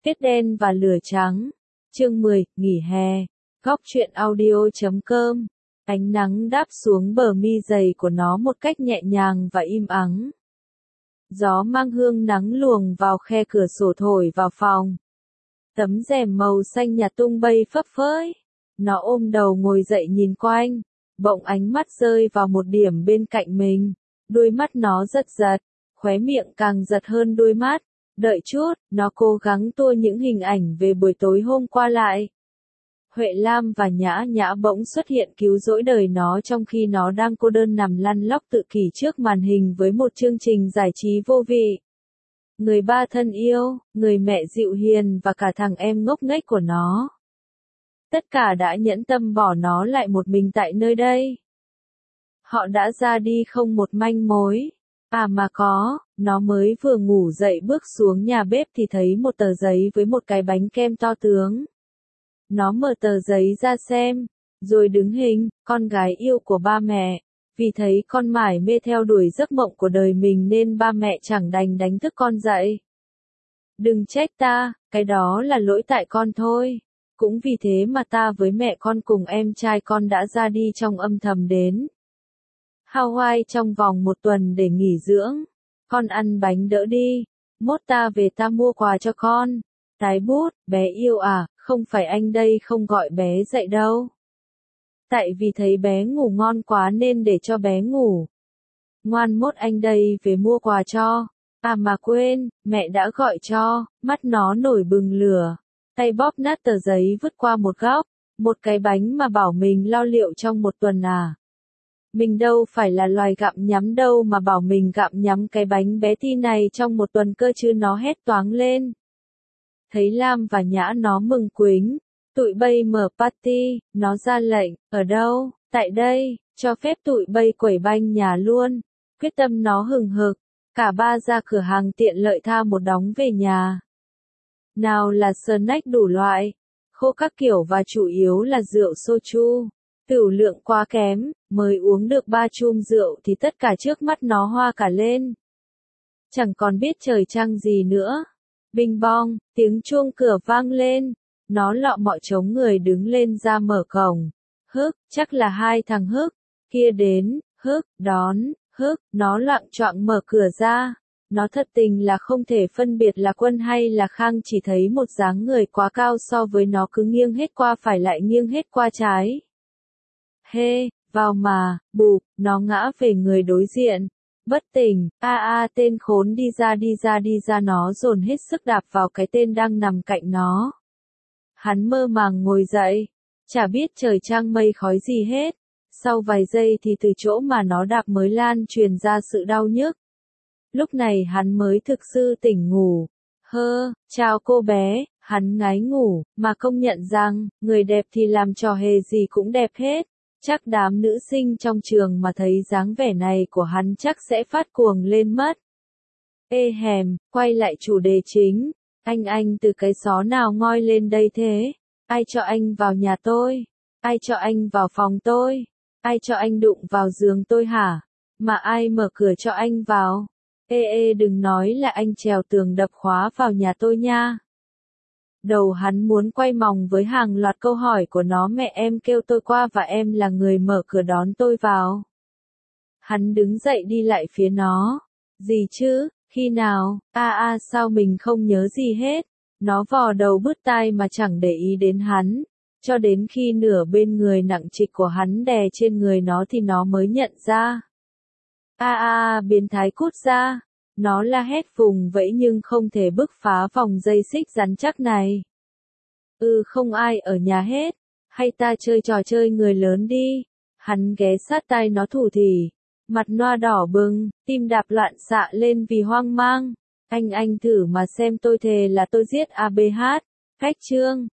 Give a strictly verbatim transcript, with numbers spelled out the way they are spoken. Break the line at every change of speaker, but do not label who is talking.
Tuyết đen và lửa trắng. Chương mười, nghỉ hè. Góc truyện audio chấm com. Ánh nắng đáp xuống bờ mi dày của nó một cách nhẹ nhàng và im ắng. Gió mang hương nắng luồng vào khe cửa sổ thổi vào phòng. Tấm rèm màu xanh nhạt tung bay phấp phới. Nó ôm đầu ngồi dậy nhìn quanh. Bỗng ánh mắt rơi vào một điểm bên cạnh mình. Đôi mắt nó giật giật. Khóe miệng càng giật hơn đôi mắt. Đợi chút, nó cố gắng tua những hình ảnh về buổi tối hôm qua lại. Huệ Lam và Nhã Nhã bỗng xuất hiện cứu rỗi đời nó trong khi nó đang cô đơn nằm lăn lóc tự kỷ trước màn hình với một chương trình giải trí vô vị. Người ba thân yêu, người mẹ dịu hiền và cả thằng em ngốc nghếch của nó. Tất cả đã nhẫn tâm bỏ nó lại một mình tại nơi đây. Họ đã ra đi không một manh mối. À mà có, nó mới vừa ngủ dậy bước xuống nhà bếp thì thấy một tờ giấy với một cái bánh kem to tướng. Nó mở tờ giấy ra xem, rồi đứng hình, con gái yêu của ba mẹ. Vì thấy con mải mê theo đuổi giấc mộng của đời mình nên ba mẹ chẳng đành đánh thức con dậy. Đừng trách ta, cái đó là lỗi tại con thôi. Cũng vì thế mà ta với mẹ con cùng em trai con đã ra đi trong âm thầm đến Hawaii trong vòng một tuần để nghỉ dưỡng. Con ăn bánh đỡ đi. Mốt ta về ta mua quà cho con. Tái bút, bé yêu à, không phải anh đây không gọi bé dậy đâu. Tại vì thấy bé ngủ ngon quá nên để cho bé ngủ. Ngoan mốt anh đây về mua quà cho. À mà quên, mẹ đã gọi cho, mắt nó nổi bừng lửa. Tay bóp nát tờ giấy vứt qua một góc. Một cái bánh mà bảo mình lo liệu trong một tuần à. Mình đâu phải là loài gặm nhắm đâu mà bảo mình gặm nhắm cái bánh bé tí này trong một tuần cơ chứ, nó hét toáng lên. Thấy Lam và Nhã nó mừng quính, tụi bay mở party, nó ra lệnh, ở đâu, tại đây, cho phép tụi bay quẩy banh nhà luôn, quyết tâm nó hừng hực, cả ba ra cửa hàng tiện lợi tha một đống về nhà. Nào là snack đủ loại, khô các kiểu và chủ yếu là rượu soju. Tửu lượng quá kém, mới uống được ba chum rượu thì tất cả trước mắt nó hoa cả lên. Chẳng còn biết trời trăng gì nữa. Bing bong, tiếng chuông cửa vang lên. Nó lọ mọ chống người đứng lên ra mở cổng. Hức, chắc là hai thằng Hức. Kia đến, Hức, đón, Hức, nó loạng choạng mở cửa ra. Nó thật tình là không thể phân biệt là Quân hay là Khang, chỉ thấy một dáng người quá cao so với nó cứ nghiêng hết qua phải lại nghiêng hết qua trái. Hê, hey, vào mà, bụp, nó ngã về người đối diện. Bất tỉnh, a a tên khốn đi ra đi ra đi ra, nó dồn hết sức đạp vào cái tên đang nằm cạnh nó. Hắn mơ màng ngồi dậy, chả biết trời trăng mây khói gì hết. Sau vài giây thì từ chỗ mà nó đạp mới lan truyền ra sự đau nhức. Lúc này hắn mới thực sự tỉnh ngủ. Hơ, chào cô bé, hắn ngái ngủ, mà công nhận rằng, người đẹp thì làm trò hề gì cũng đẹp hết. Chắc đám nữ sinh trong trường mà thấy dáng vẻ này của hắn chắc sẽ phát cuồng lên mất. Ê hèm, quay lại chủ đề chính. Anh anh từ cái xó nào ngoi lên đây thế? Ai cho anh vào nhà tôi? Ai cho anh vào phòng tôi? Ai cho anh đụng vào giường tôi hả? Mà ai mở cửa cho anh vào? Ê ê đừng nói là anh trèo tường đập khóa vào nhà tôi nha. Đầu hắn muốn quay mòng với hàng loạt câu hỏi của nó. Mẹ em kêu tôi qua và em là người mở cửa đón tôi vào. Hắn đứng dậy đi lại phía nó. Gì chứ, khi nào, a a sao mình không nhớ gì hết. Nó vò đầu bứt tai mà chẳng để ý đến hắn. Cho đến khi nửa bên người nặng trịch của hắn đè trên người nó thì nó mới nhận ra. A a biến thái cút ra. Nó la hét vùng vẫy nhưng không thể bứt phá vòng dây xích rắn chắc này. Ừ không ai ở nhà hết. Hay ta chơi trò chơi người lớn đi. Hắn ghé sát tai nó thủ thỉ. Mặt noa đỏ bừng, tim đạp loạn xạ lên vì hoang mang. Anh anh thử mà xem, tôi thề là tôi giết a bê hát. Cách chương.